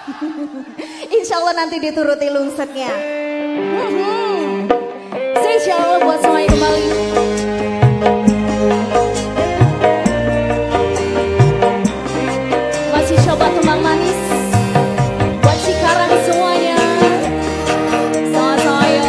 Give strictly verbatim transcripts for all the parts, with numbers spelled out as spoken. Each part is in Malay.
Insya Allah nanti dituruti lungsetnya. Spesial buat semuanya kembali. Masih coba kembang manis buat Cikarang semuanya. Sama saya.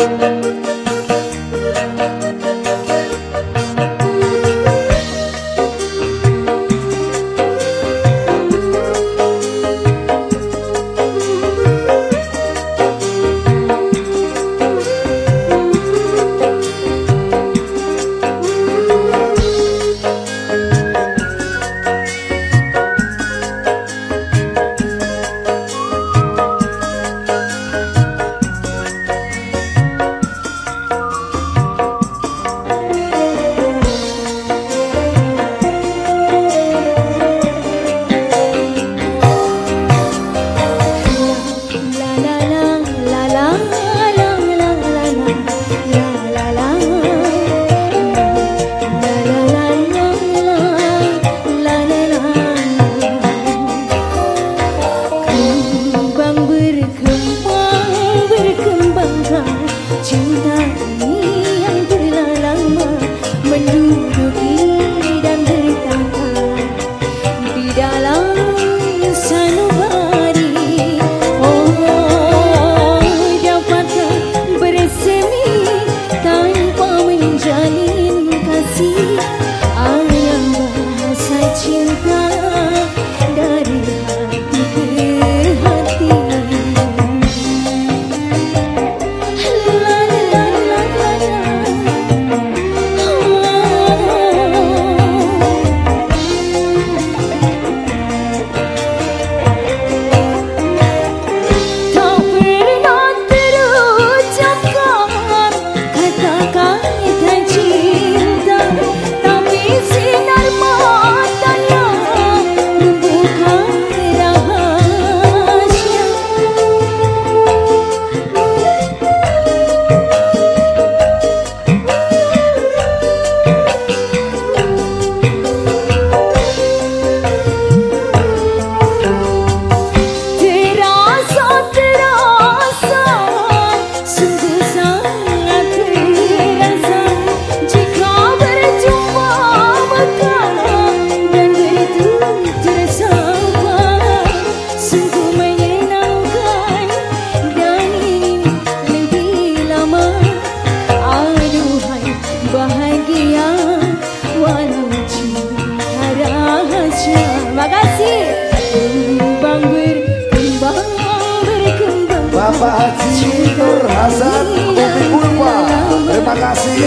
Bapak Haji Nur Hasan Umi Ulfa, terima kasih.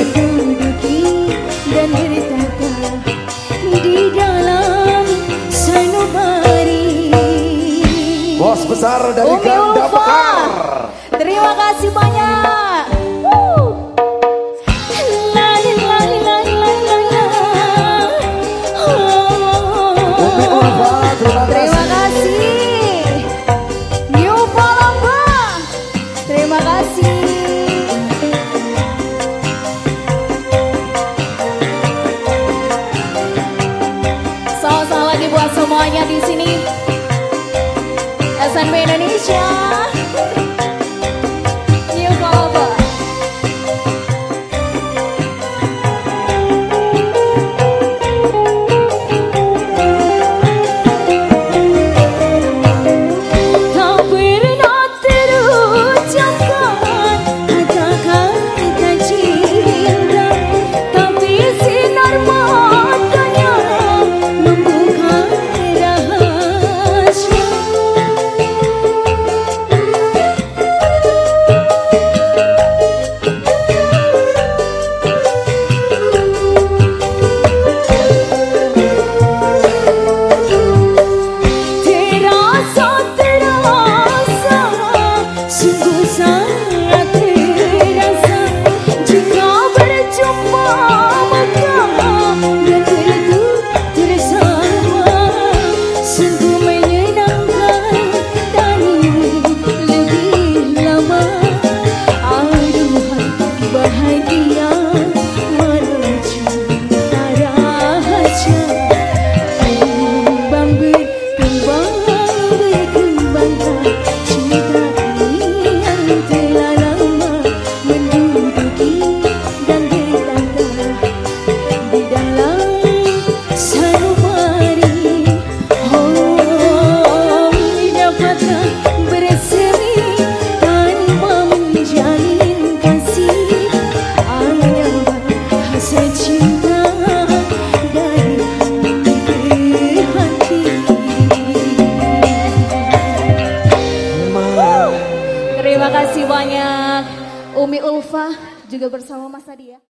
Dan bertata di dalam sanubari. Bos besar dari Ganda Mekar. Terima kasih banyak. Woo. La, la, la, la, la, la. Oh. Umi Ulfa, terima kasih. Terima kasih. New Palembang. Terima kasih. Salam-salam lagi buat semuanya di sini. S N B Indonesia. New Palembang. Tak pernah terucapkan kata-kata cinta, tapi sinar matanya membuka rahasia. juga bersama Mas Adi ya.